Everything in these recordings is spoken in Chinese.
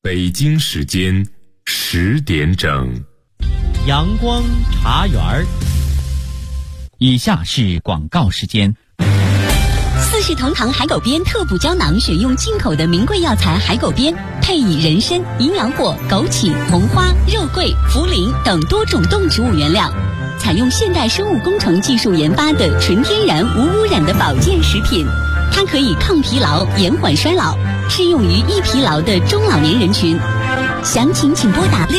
北京时间10点整， 阳光茶园儿。 以下是广告时间。 四世同堂海狗鞭特补胶囊选用进口的名贵药材海狗鞭，配以人参、营养果、枸杞、红花、肉桂、茯苓等多种动植物原料，采用现代生物工程技术研发的纯天然无污染的保健食品。它可以抗疲劳、延缓衰老，适用于易疲劳的中老年人群。详情请拨打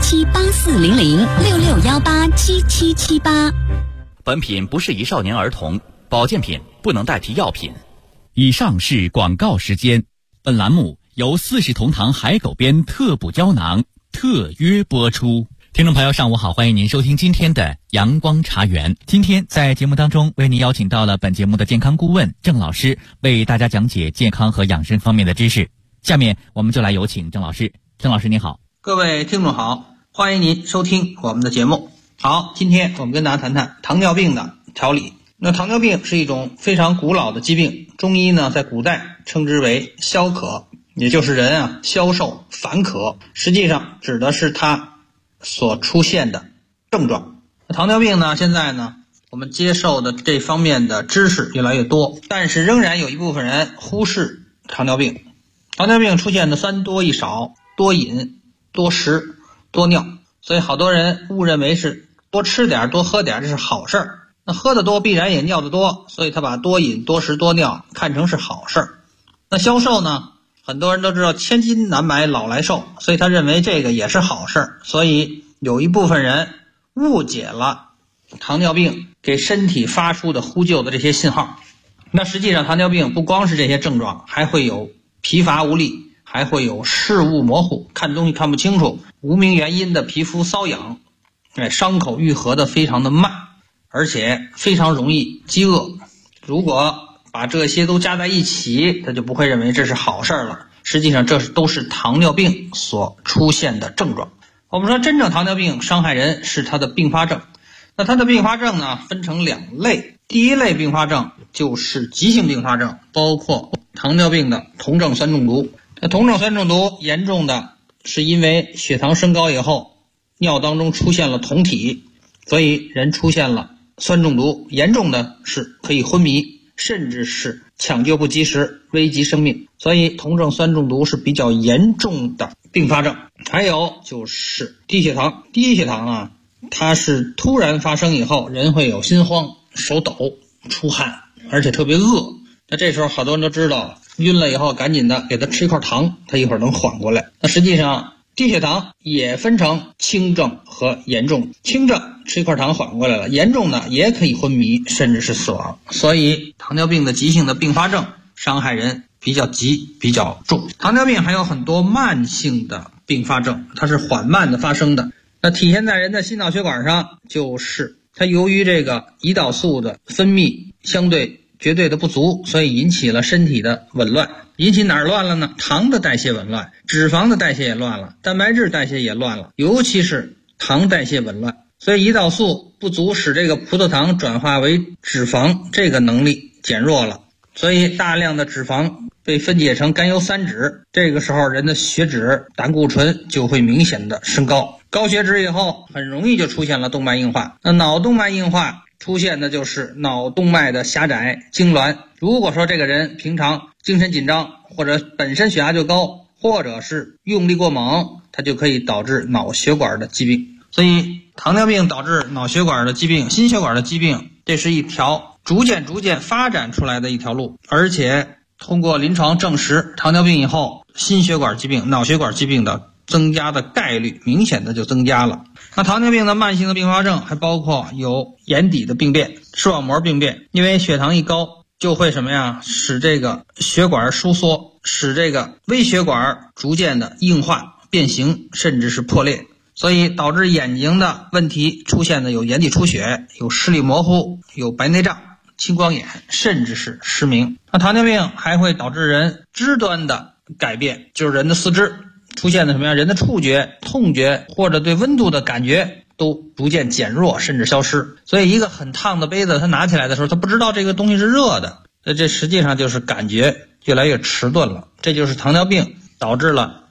6617840066187778。 本品不适宜少年儿童，保健品不能代替药品。以上是广告时间。本栏目由四世同堂海狗鞭特补胶囊特约播出。听众朋友上午好，欢迎您收听今天的阳光茶园。今天在节目当中为您邀请到了本节目的健康顾问郑老师，为大家讲解健康和养生方面的知识。下面我们就来有请郑老师。郑老师您好。 各位听众好，欢迎您收听我们的节目。好，今天我们跟大家谈谈糖尿病的调理。那糖尿病是一种非常古老的疾病，中医呢在古代称之为消渴，也就是人消瘦烦渴，实际上指的是它所出现的症状。糖尿病呢，现在呢我们接受的这方面的知识越来越多，但是仍然有一部分人忽视糖尿病。糖尿病出现的三多一少，多饮、多食、多尿，所以好多人误认为是多吃点、多喝点，这是好事儿。那喝得多必然也尿得多，所以他把多饮、多食、多尿看成是好事儿。那消瘦呢，很多人都知道千金难买老来瘦，所以他认为这个也是好事儿。所以有一部分人误解了糖尿病给身体发出的呼救的这些信号。那实际上糖尿病不光是这些症状，还会有疲乏无力，还会有视物模糊，看东西看不清楚，无名原因的皮肤瘙痒，伤口愈合的非常的慢，而且非常容易饥饿。如果把这些都加在一起，他就不会认为这是好事了。实际上这都是糖尿病所出现的症状。我们说真正糖尿病伤害人是它的并发症。那它的并发症呢分成两类。第一类并发症就是急性并发症，包括糖尿病的酮症酸中毒。那酮症酸中毒严重的是因为血糖升高以后，尿当中出现了酮体，所以人出现了酸中毒，严重的是可以昏迷，甚至是抢救不及时，危及生命。所以酮症酸中毒是比较严重的并发症。还有就是低血糖。低血糖它是突然发生以后，人会有心慌、手抖、出汗，而且特别饿。那这时候好多人都知道，晕了以后赶紧的给他吃一块糖，他一会儿能缓过来。那实际上低血糖也分成轻症和严重。轻症吃一块糖缓过来了，严重的也可以昏迷，甚至是死亡。所以糖尿病的急性的并发症伤害人比较急比较重。糖尿病还有很多慢性的并发症，它是缓慢的发生的。那体现在人的心脑血管上，就是它由于这个胰岛素的分泌相对绝对的不足，所以引起了身体的紊乱。引起哪儿乱了呢？糖的代谢紊乱，脂肪的代谢也乱了，蛋白质代谢也乱了，尤其是糖代谢紊乱。所以胰岛素不足使这个葡萄糖转化为脂肪这个能力减弱了，所以大量的脂肪被分解成甘油三酯，这个时候人的血脂、胆固醇就会明显的升高。高血脂以后很容易就出现了动脉硬化。那脑动脉硬化出现的就是脑动脉的狭窄、痉挛。如果说这个人平常精神紧张，或者本身血压就高，或者是用力过猛，它就可以导致脑血管的疾病。所以糖尿病导致脑血管的疾病、心血管的疾病，这是一条逐渐发展出来的一条路。而且通过临床证实，糖尿病以后心血管疾病、脑血管疾病的增加的概率明显的就增加了。那糖尿病的慢性的并发症还包括有眼底的病变、视网膜病变，因为血糖一高就会使这个血管收缩，使这个微血管逐渐的硬化、变形，甚至是破裂，所以导致眼睛的问题出现的有眼底出血、有视力模糊、有白内障、青光眼，甚至是失明。那糖尿病还会导致人肢端的改变，就是人的四肢出现的人的触觉、痛觉或者对温度的感觉都逐渐减弱，甚至消失。所以一个很烫的杯子，他拿起来的时候他不知道这个东西是热的，这实际上就是感觉越来越迟钝了。这就是糖尿病导致了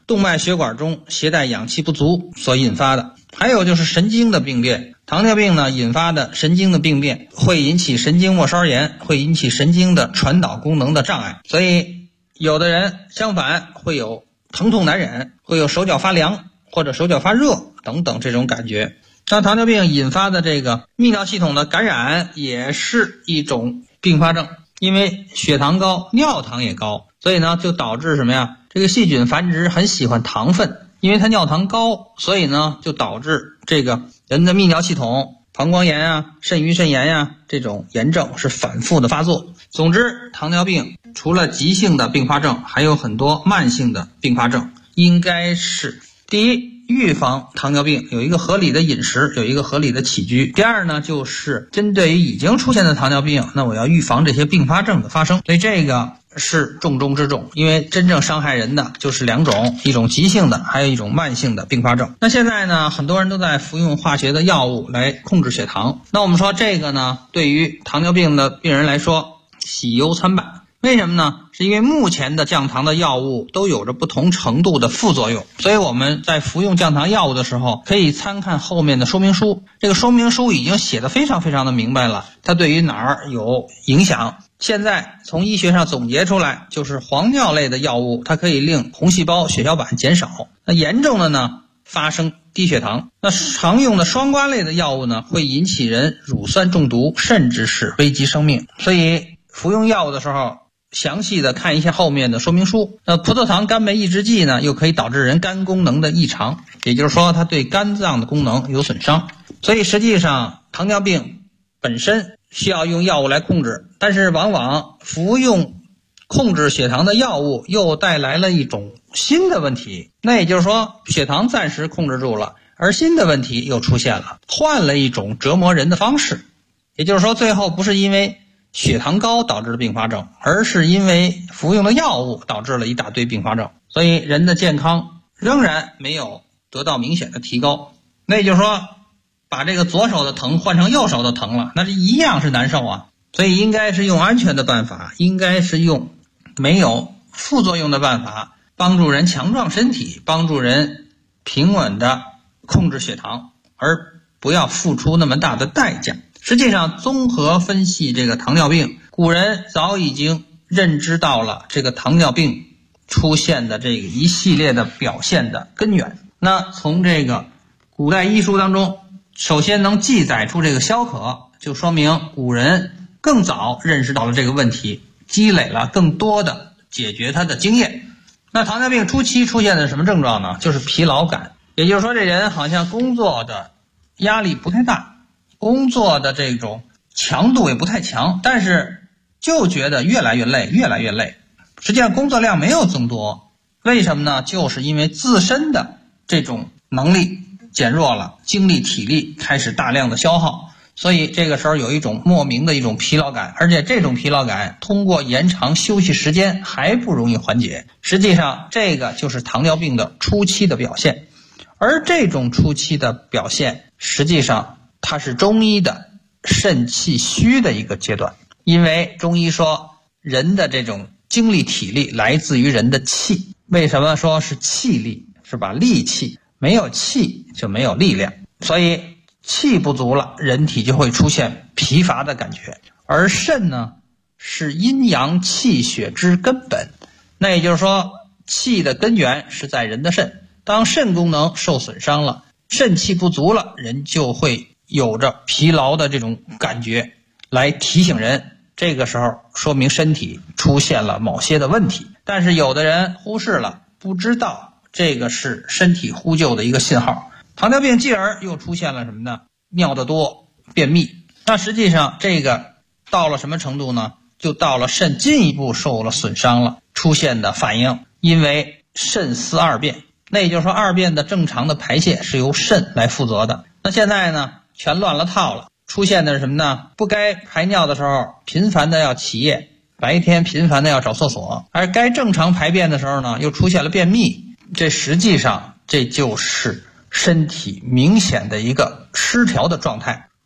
动脉血管中携带氧气不足所引发的。还有就是神经的病变，糖尿病呢引发的神经的病变会引起神经末梢炎，会引起神经的传导功能的障碍，所以有的人相反会有疼痛难忍，会有手脚发凉或者手脚发热等等这种感觉。那糖尿病引发的这个泌尿系统的感染也是一种并发症，因为血糖高，尿糖也高，所以呢就导致什么呀？这个细菌繁殖很喜欢糖分，因为它尿糖高，所以呢就导致这个人的泌尿系统膀胱炎啊、肾盂肾炎啊这种炎症是反复的发作。总之，糖尿病除了急性的并发症，还有很多慢性的并发症。应该是第一，预防糖尿病有一个合理的饮食，有一个合理的起居。第二呢，就是针对于已经出现的糖尿病，那我要预防这些并发症的发生。所以这个是重中之重，因为真正伤害人的就是两种，一种急性的，还有一种慢性的并发症。那现在呢，很多人都在服用化学的药物来控制血糖。那我们说这个呢，对于糖尿病的病人来说喜忧参半。为什么呢？是因为目前的降糖的药物都有着不同程度的副作用，所以我们在服用降糖药物的时候可以参看后面的说明书。这个说明书已经写得非常非常的明白了，它对于哪儿有影响。现在从医学上总结出来，就是黄尿类的药物它可以令红细胞血小板减少，那严重的呢发生低血糖。那常用的双胍类的药物呢会引起人乳酸中毒，甚至是危及生命。所以服用药物的时候详细的看一下后面的说明书。那葡萄糖苷酶抑制剂呢又可以导致人肝功能的异常，也就是说它对肝脏的功能有损伤。所以实际上糖尿病本身需要用药物来控制，但是往往服用控制血糖的药物又带来了一种新的问题。那也就是说血糖暂时控制住了，而新的问题又出现了，换了一种折磨人的方式。也就是说最后不是因为血糖高导致的并发症，而是因为服用的药物导致了一大堆并发症，所以人的健康仍然没有得到明显的提高。那也就是说把这个左手的疼换成右手的疼了，那是一样是难受啊。所以应该是用安全的办法，应该是用没有副作用的办法，帮助人强壮身体，帮助人平稳的控制血糖，而不要付出那么大的代价。实际上综合分析这个糖尿病，古人早已经认知到了这个糖尿病出现的这个一系列的表现的根源。那从这个古代医书当中首先能记载出这个消渴，就说明古人更早认识到了这个问题，积累了更多的解决它的经验。那糖尿病初期出现的什么症状呢？就是疲劳感，也就是说这人好像工作的压力不太大，工作的这种强度也不太强，但是就觉得越来越累，越来越累。实际上工作量没有增多，为什么呢？就是因为自身的这种能力减弱了，精力体力开始大量的消耗，所以这个时候有一种莫名的一种疲劳感，而且这种疲劳感通过延长休息时间还不容易缓解。实际上这个就是糖尿病的初期的表现，而这种初期的表现实际上它是中医的肾气虚的一个阶段。因为中医说人的这种精力体力来自于人的气，为什么说是气力？是吧？力气，没有气就没有力量，所以气不足了，人体就会出现疲乏的感觉。而肾呢是阴阳气血之根本，那也就是说气的根源是在人的肾，当肾功能受损伤了，肾气不足了，人就会有着疲劳的这种感觉来提醒人，这个时候说明身体出现了某些的问题。但是有的人忽视了，不知道这个是身体呼救的一个信号。糖尿病继而又出现了什么呢？尿得多，便秘。那实际上这个到了什么程度呢？就到了肾进一步受了损伤了，出现的反应，因为肾司二便，那也就是说二便的正常的排泄是由肾来负责的。那现在呢全乱了套了，出现的是什么呢？不该排尿的时候频繁的要起夜，白天频繁的要找厕所，而该正常排便的时候呢又出现了便秘。这实际上这就是身体明显的一个失调的状态。那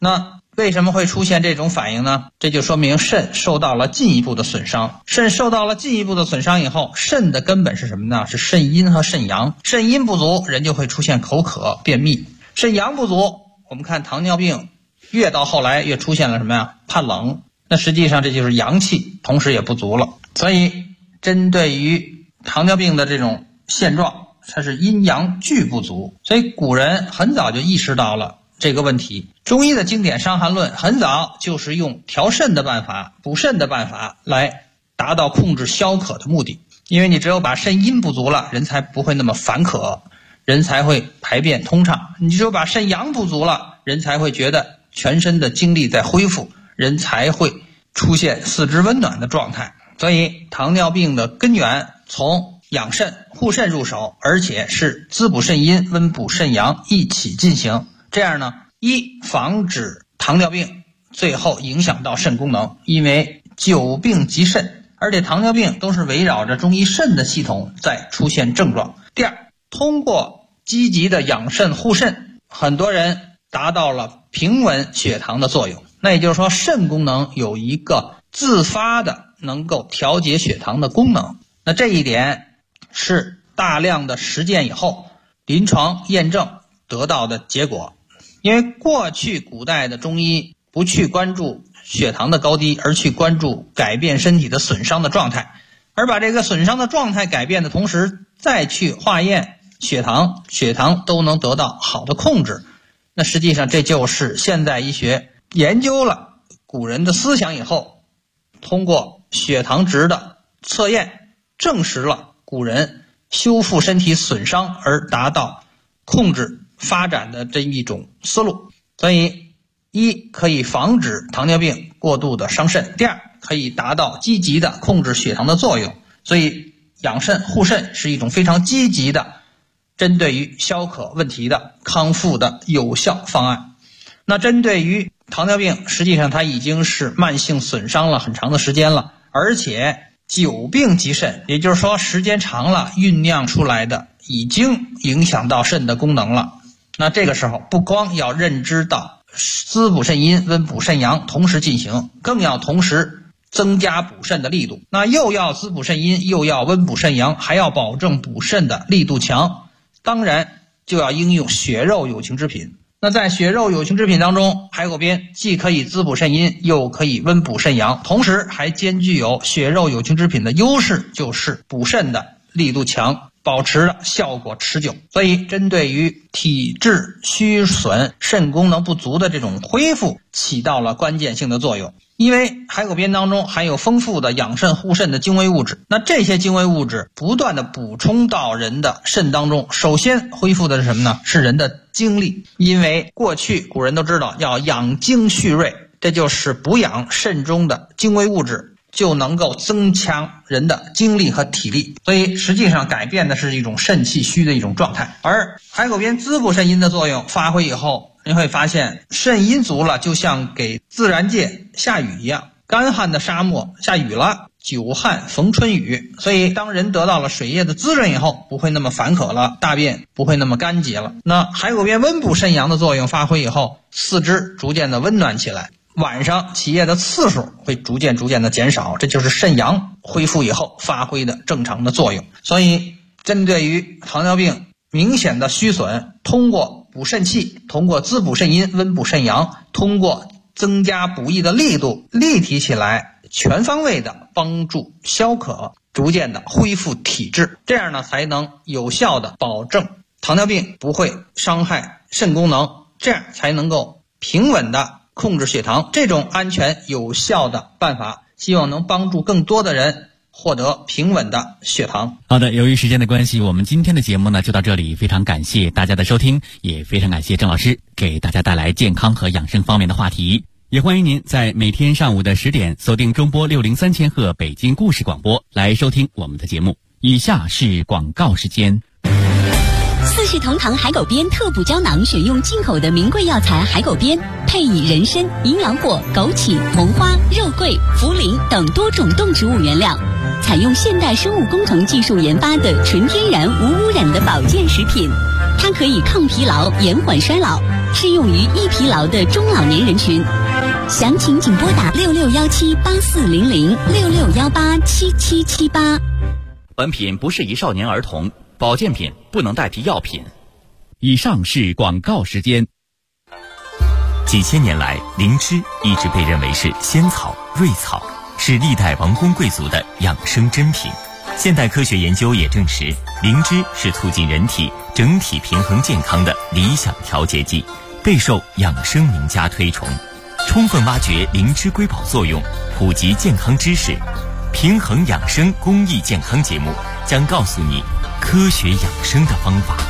为什么会出现这种反应呢？这就说明肾受到了进一步的损伤。肾受到了进一步的损伤以后，肾的根本是什么呢？是肾阴和肾阳。肾阴不足，人就会出现口渴、便秘；肾阳不足，我们看糖尿病越到后来越出现了什么呀？怕冷。那实际上这就是阳气同时也不足了。所以针对于糖尿病的这种现状，它是阴阳俱不足。所以古人很早就意识到了这个问题。中医的经典《伤寒论》很早就是用调肾的办法、补肾的办法来达到控制消渴的目的。因为你只有把肾阴不足了，人才不会那么烦渴，人才会排便通畅。你只有把肾阳不足了，人才会觉得全身的精力在恢复，人才会出现四肢温暖的状态。所以糖尿病的根源从养肾护肾入手，而且是滋补肾阴、温补肾阳一起进行。这样呢，一防止糖尿病最后影响到肾功能，因为久病及肾，而且糖尿病都是围绕着中医肾的系统在出现症状。第二，通过积极的养肾护肾，很多人达到了平稳血糖的作用。那也就是说，肾功能有一个自发的能够调节血糖的功能。那这一点是大量的实践以后临床验证得到的结果。因为过去古代的中医不去关注血糖的高低，而去关注改变身体的损伤的状态，而把这个损伤的状态改变的同时再去化验血糖都能得到好的控制。那实际上这就是现代医学研究了古人的思想以后，通过血糖值的测验证实了古人修复身体损伤而达到控制发展的这一种思路。所以一可以防止糖尿病过度的伤肾，第二可以达到积极的控制血糖的作用。所以养肾护肾是一种非常积极的针对于消渴问题的康复的有效方案。那针对于糖尿病，实际上它已经是慢性损伤了很长的时间了，而且久病及肾，也就是说时间长了酝酿出来的已经影响到肾的功能了。那这个时候不光要认知到滋补肾阴、温补肾阳同时进行，更要同时增加补肾的力度。那又要滋补肾阴，又要温补肾阳，还要保证补肾的力度强，当然就要应用血肉有情之品。那在血肉有情之品当中，海狗鞭既可以滋补肾阴，又可以温补肾阳，同时还兼具有血肉有情之品的优势，就是补肾的力度强，保持的效果持久。所以针对于体质虚损、肾功能不足的这种恢复起到了关键性的作用。因为海狗鞭当中含有丰富的养肾护肾的精微物质，那这些精微物质不断的补充到人的肾当中，首先恢复的是什么呢？是人的精力。因为过去古人都知道要养精蓄锐，这就是补养肾中的精微物质，就能够增强人的精力和体力。所以实际上改变的是一种肾气虚的一种状态。而海狗鞭滋补肾阴的作用发挥以后，你会发现肾阴足了，就像给自然界下雨一样，干旱的沙漠下雨了，久旱逢春雨。所以当人得到了水液的滋润以后，不会那么烦渴了，大便不会那么干结了。那海狗鞭温补肾阳的作用发挥以后，四肢逐渐的温暖起来，晚上起夜的次数会逐渐的减少，这就是肾阳恢复以后发挥的正常的作用。所以针对于糖尿病明显的虚损，通过补肾气，通过滋补肾阴、温补肾阳，通过增加补益的力度，立体起来，全方位的帮助消渴，逐渐的恢复体质，这样呢才能有效的保证糖尿病不会伤害肾功能，这样才能够平稳的控制血糖。这种安全有效的办法，希望能帮助更多的人获得平稳的血糖。 好的，由于时间的关系，我们今天的节目呢就到这里，非常感谢大家的收听，也非常感谢郑老师给大家带来健康和养生方面的话题。也欢迎您在每天上午的10点锁定中波603千赫北京故事广播来收听我们的节目。以下是广告时间。 四世同堂海狗鞭特补胶囊选用进口的名贵药材海狗鞭，配以人参、营养果、枸杞、红花、肉桂、茯苓等多种动植物原料，采用现代生物工程技术研发的纯天然无污染的保健食品。它可以抗疲劳、延缓衰老，适用于易疲劳的中老年人群。 详情请拨打6617840066187778。 本品不适宜少年儿童，保健品不能代替药品。以上是广告时间。 几千年来，灵芝一直被认为是仙草、瑞草，是历代王公贵族的养生珍品。现代科学研究也证实，灵芝是促进人体整体平衡健康的理想调节剂，备受养生名家推崇。充分挖掘灵芝瑰宝作用，普及健康知识，平衡养生公益健康节目将告诉你科学养生的方法。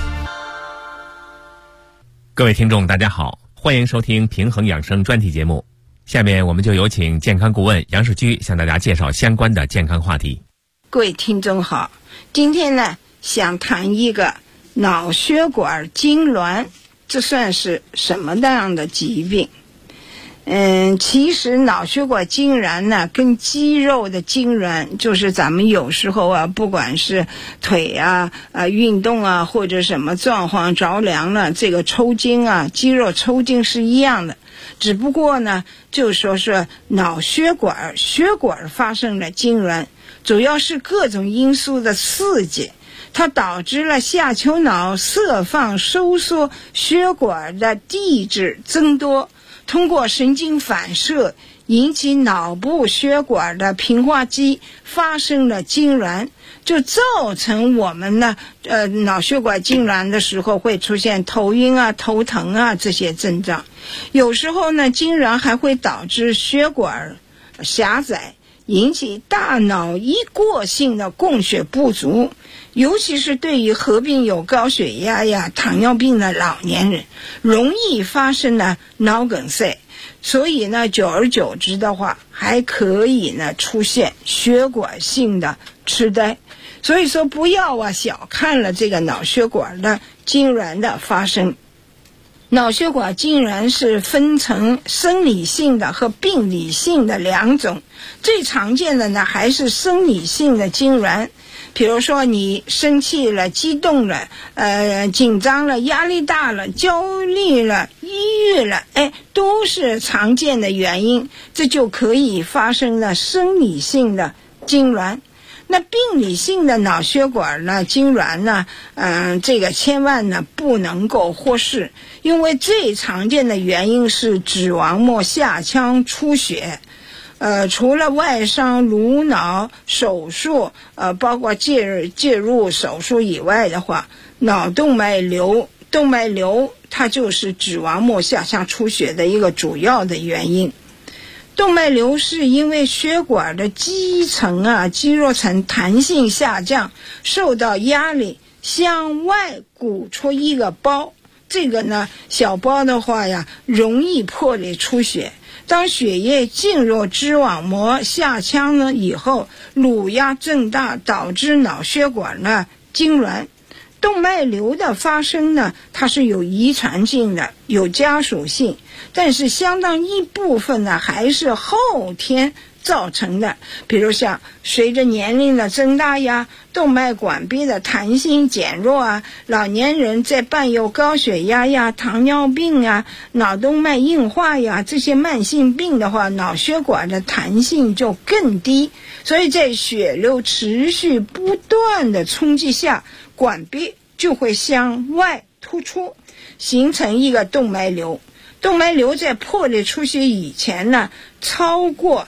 各位听众大家好，欢迎收听平衡养生专题节目。下面我们就有请健康顾问杨世居向大家介绍相关的健康话题。 各位听众好，今天呢想谈一个脑血管痉挛，这算是什么样的疾病？其实脑血管痉挛呢，跟肌肉的痉挛，就是咱们有时候啊，不管是腿运动啊，或者什么状况着凉了，这个抽筋啊，肌肉抽筋是一样的。只不过呢，就说是脑血管发生了痉挛，主要是各种因素的刺激，它导致了下丘脑塞放收缩，血管的地质增多，通过神经反射引起脑部血管的平滑肌发生了痉挛，就造成我们呢脑血管痉挛的时候会出现头晕啊、头疼啊这些症状。有时候呢，痉挛还会导致血管狭窄，引起大脑一过性的供血不足，尤其是对于合并有高血压呀、糖尿病的老年人，容易发生呢脑梗塞。所以呢，久而久之的话，还可以呢出现血管性的痴呆。所以说，不要小看了这个脑血管的痉挛的发生。脑血管痉挛是分成生理性的和病理性的两种，最常见的呢还是生理性的痉挛。比如说你生气了、激动了、紧张了、压力大了、焦虑了、抑郁了，都是常见的原因，这就可以发生了生理性的痉挛。那病理性的脑血管呢痉挛呢，这个千万呢不能够忽视，因为最常见的原因是脂肪膜下腔出血。除了外伤颅脑手术，包括介入手术以外的话，脑动脉瘤它就是脂肪膜下腔出血的一个主要的原因。动脉瘤是因为血管的基层肌肉层弹性下降，受到压力向外鼓出一个包，这个呢小包的话呀，容易破裂出血。当血液进入织网膜下腔呢以后，乳压增大，导致脑血管呢痉挛。动脉瘤的发生呢，它是有遗传性的，有家属性，但是相当一部分呢还是后天造成的。比如像随着年龄的增大呀，动脉管壁的弹性减弱啊，老年人在伴有高血压呀、糖尿病啊、脑动脉硬化呀这些慢性病的话，脑血管的弹性就更低，所以在血流持续不断的冲击下，管壁就会向外突出，形成一个动脉瘤。动脉瘤在破裂出血以前呢，超过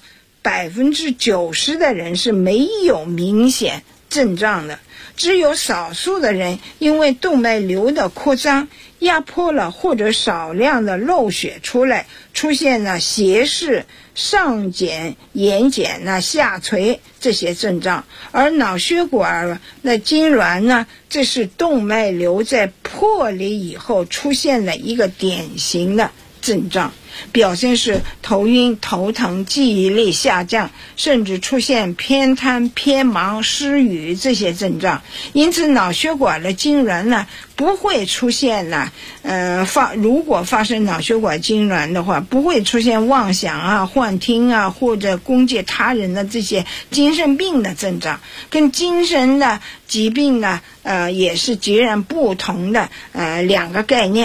90%的人是没有明显症状的，只有少数的人因为动脉瘤的扩张压迫了或者少量的漏血出来，出现了斜视、上睑、眼睑下垂这些症状。而脑血管的痉挛呢，这是动脉瘤在破裂以后出现的一个典型的症状，表现是头晕、头疼、记忆力下降，甚至出现偏瘫、偏盲、失语这些症状。因此脑血管的痉挛呢不会出现如果发生脑血管痉挛的话，不会出现妄想幻听或者攻击他人的这些精神病的症状，跟精神的疾病呢也是截然不同的两个概念。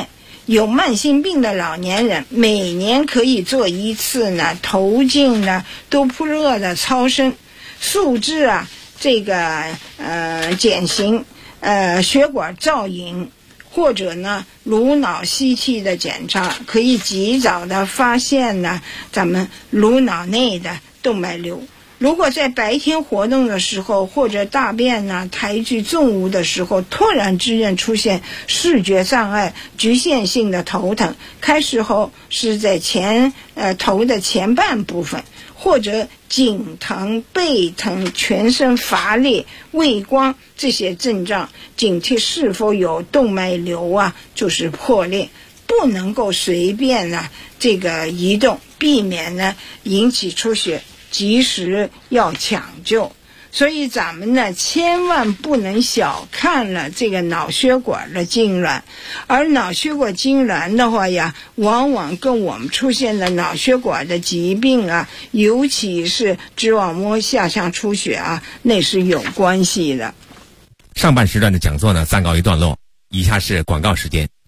有慢性病的老年人每年可以做一次呢头颈呢多普勒的超声，素质啊这个减刑血管造影，或者呢颅脑吸气的检查，可以及早的发现呢咱们颅脑内的动脉瘤。如果在白天活动的时候，或者大便呢抬举重物的时候，突然之间出现视觉障碍、局限性的头疼，开始后是在头的前半部分，或者颈疼、背疼、全身乏力、畏光这些症状，警惕是否有动脉瘤啊，就是破裂，不能够随便呢这个移动，避免呢引起出血，及时要抢救。所以咱们呢千万不能小看了这个脑血管的痉挛，而脑血管痉挛的话呀，往往跟我们出现的脑血管的疾病啊，尤其是视网膜下腔出血啊，那是有关系的。 上半时段的讲座呢暂告一段落，以下是广告时间。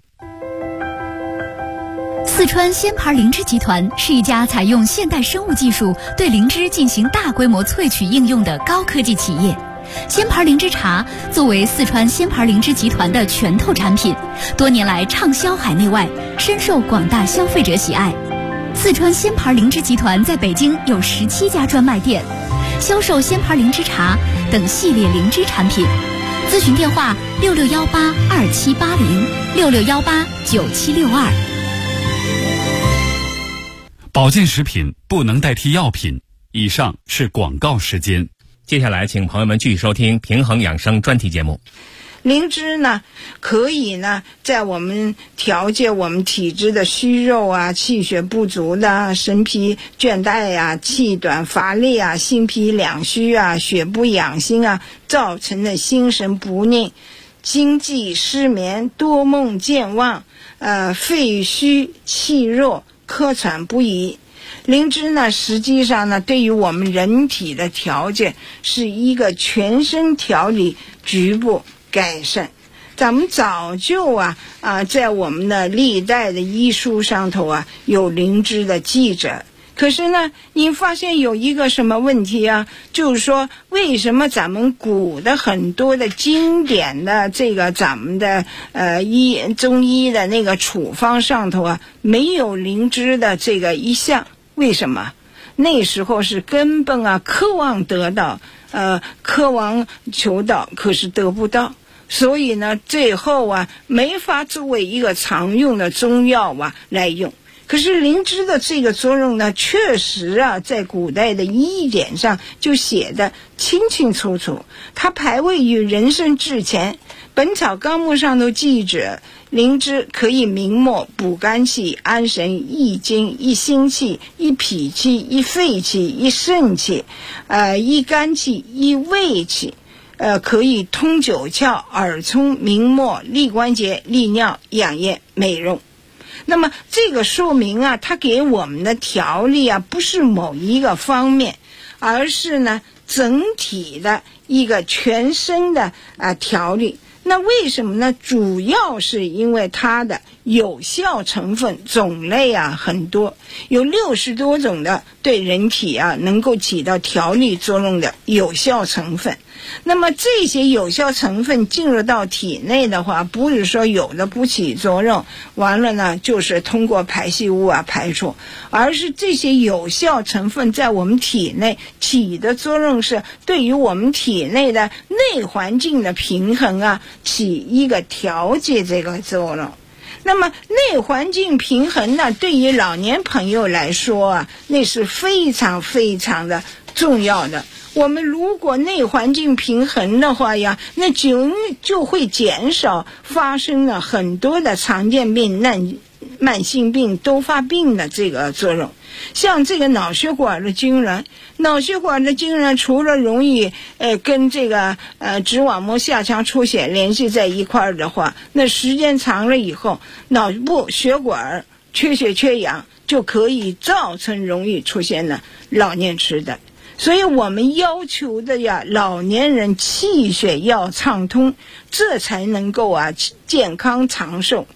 四川鲜牌灵芝集团是一家采用现代生物技术对灵芝进行大规模萃取应用的高科技企业。鲜牌灵芝茶作为四川鲜牌灵芝集团的拳头产品，多年来畅销海内外，深受广大消费者喜爱。四川鲜牌灵芝集团在北京有17家专卖店，销售鲜牌灵芝茶等系列灵芝产品。咨询电话66182780，66189762。 保健食品不能代替药品。以上是广告时间。 接下来请朋友们继续收听平衡养生专题节目。 灵芝呢可以呢在我们调节我们体质的虚弱啊、气血不足的、神疲倦怠啊、气短乏力啊、心脾两虚啊、血不养心啊造成的心神不宁、经悸失眠、多梦健忘、肺虚气弱、咳喘不已。灵芝呢实际上呢对于我们人体的调节是一个全身调理、局部改善。咱们早就在我们的历代的医书上头有灵芝的记载。可是呢你发现有一个什么问题啊，就是说为什么咱们古的很多的经典的这个咱们的中医的那个处方上头没有灵芝的这个一项？为什么？那时候是根本渴望得到渴望求到，可是得不到，所以呢最后没法作为一个常用的中药来用。可是灵芝的这个作用呢确实在古代的医典上就写得清清楚楚，它排位于人参之前。本草纲目上都记着灵芝可以明目、补肝气、安神、益精、益心气、益脾气、益肺气、益肾气、益肝气、益胃气，可以通九窍、耳聪、明目、利关节、利尿、养颜、美容。那么这个说明它给我们的调理不是某一个方面，而是呢整体的一个全身的调理。那为什么呢？主要是因为它的有效成分种类很多，有60多种的对人体能够起到调理作用的有效成分。那么这些有效成分进入到体内的话，不是说有的不起作用，完了呢就是通过排泄物排出，而是这些有效成分在我们体内起的作用是对于我们体内的内环境的平衡起一个调节这个作用。那么内环境平衡呢，对于老年朋友来说那是非常非常的重要的。我们如果内环境平衡的话那就会减少发生了很多的常见病、慢性病、多发病的这个作用。像这个脑血管的痉挛，除了容易跟这个视网膜下腔出血联系在一块儿的话，那时间长了以后，脑部血管缺血缺氧就可以造成容易出现了老年痴呆。所以我们要求的老年人气血要畅通，这才能够健康长寿。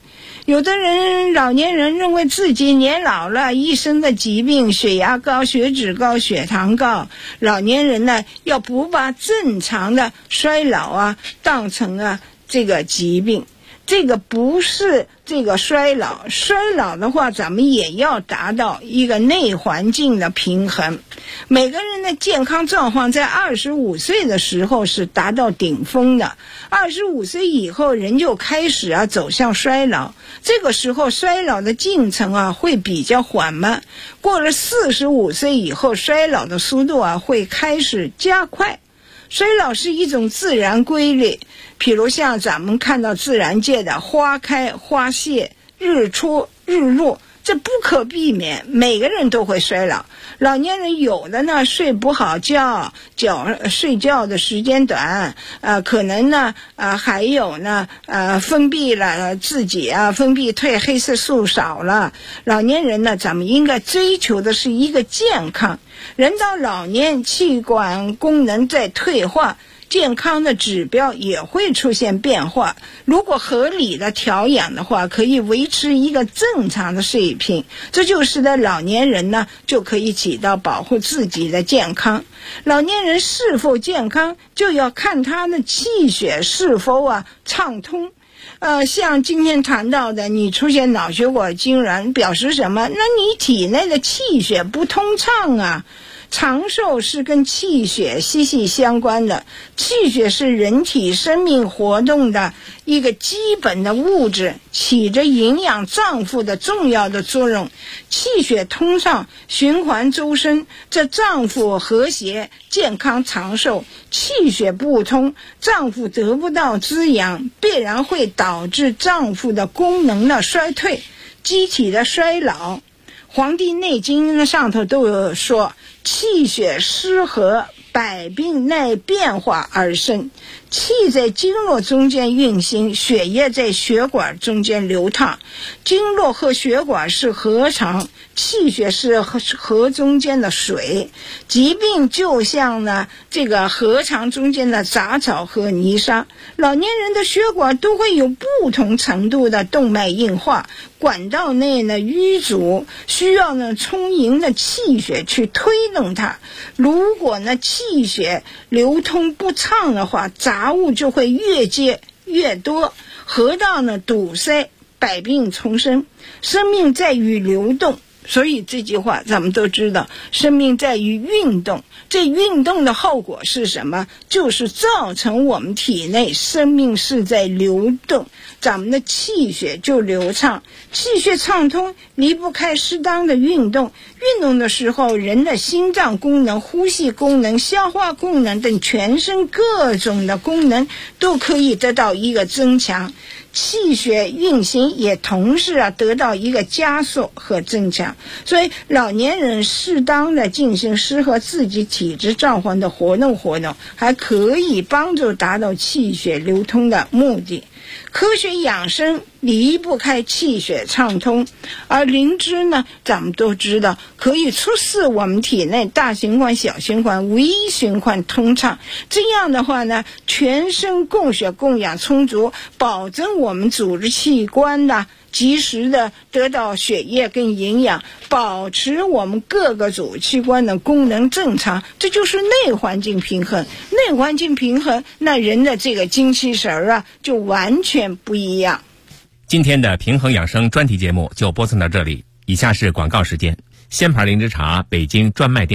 有的人老年人认为自己年老了，一身的疾病，血压高、血脂高、血糖高，老年人呢要不把正常的衰老当成这个疾病。这个不是这个衰老的话，咱们也要达到一个内环境的平衡。每个人的健康状况在25岁的时候是达到顶峰的，25岁以后人就开始走向衰老，这个时候衰老的进程会比较缓慢，过了45岁以后，衰老的速度会开始加快。衰老是一种自然规律，比如像咱们看到自然界的花开花谢、日出日落，这不可避免，每个人都会衰老。老年人有的呢睡不好觉，睡觉的时间短，可能呢还有呢分泌了自己分泌褪黑色素少了。老年人呢，咱们应该追求的是一个健康。人到老年，器官功能在退化，健康的指标也会出现变化。如果合理的调养的话，可以维持一个正常的水平，这就使得老年人呢就可以起到保护自己的健康。老年人是否健康，就要看他的气血是否畅通。像今天谈到的，你出现脑血管痉挛，表示什么？那你体内的气血不通畅啊。长寿是跟气血息息相关的，气血是人体生命活动的一个基本的物质，起着营养脏腑的重要的作用。气血通畅，循环周身，这脏腑和谐，健康长寿。气血不通，脏腑得不到滋养，必然会导致脏腑的功能的衰退，机体的衰老。黄帝内经上头都有说，气血失和，百病内变化而生。气在经络中间运行，血液在血管中间流淌，经络和血管是合肠，气血是河中间的水。疾病就像呢这个河肠中间的杂草和泥沙。老年人的血管都会有不同程度的动脉硬化，管道内呢淤阻，需要呢充盈的气血去推动它。如果呢气血流通不畅的话，杂物就会越积越多，河道呢堵塞，百病丛生。生命在于流动，所以这句话咱们都知道，生命在于运动。这运动的后果是什么？就是造成我们体内生命是在流动，咱们的气血就流畅。气血畅通，离不开适当的运动。运动的时候，人的心脏功能、呼吸功能、消化功能等全身各种的功能都可以得到一个增强，气血运行也同时得到一个加速和增强。所以老年人适当的进行适合自己体质状况的活动，还可以帮助达到气血流通的目的。科学养生离不开气血畅通，而灵芝呢，咱们都知道可以促使我们体内大循环、小循环、微循环通畅。这样的话呢，全身供血供氧充足，保证我们组织器官的及时的得到血液跟营养，保持我们各个组织器官的功能正常，这就是内环境平衡。内环境平衡，那人的这个精气神就完全不一样。 今天的平衡养生专题节目就播送到这里，以下是广告时间。仙牌灵芝茶北京专卖店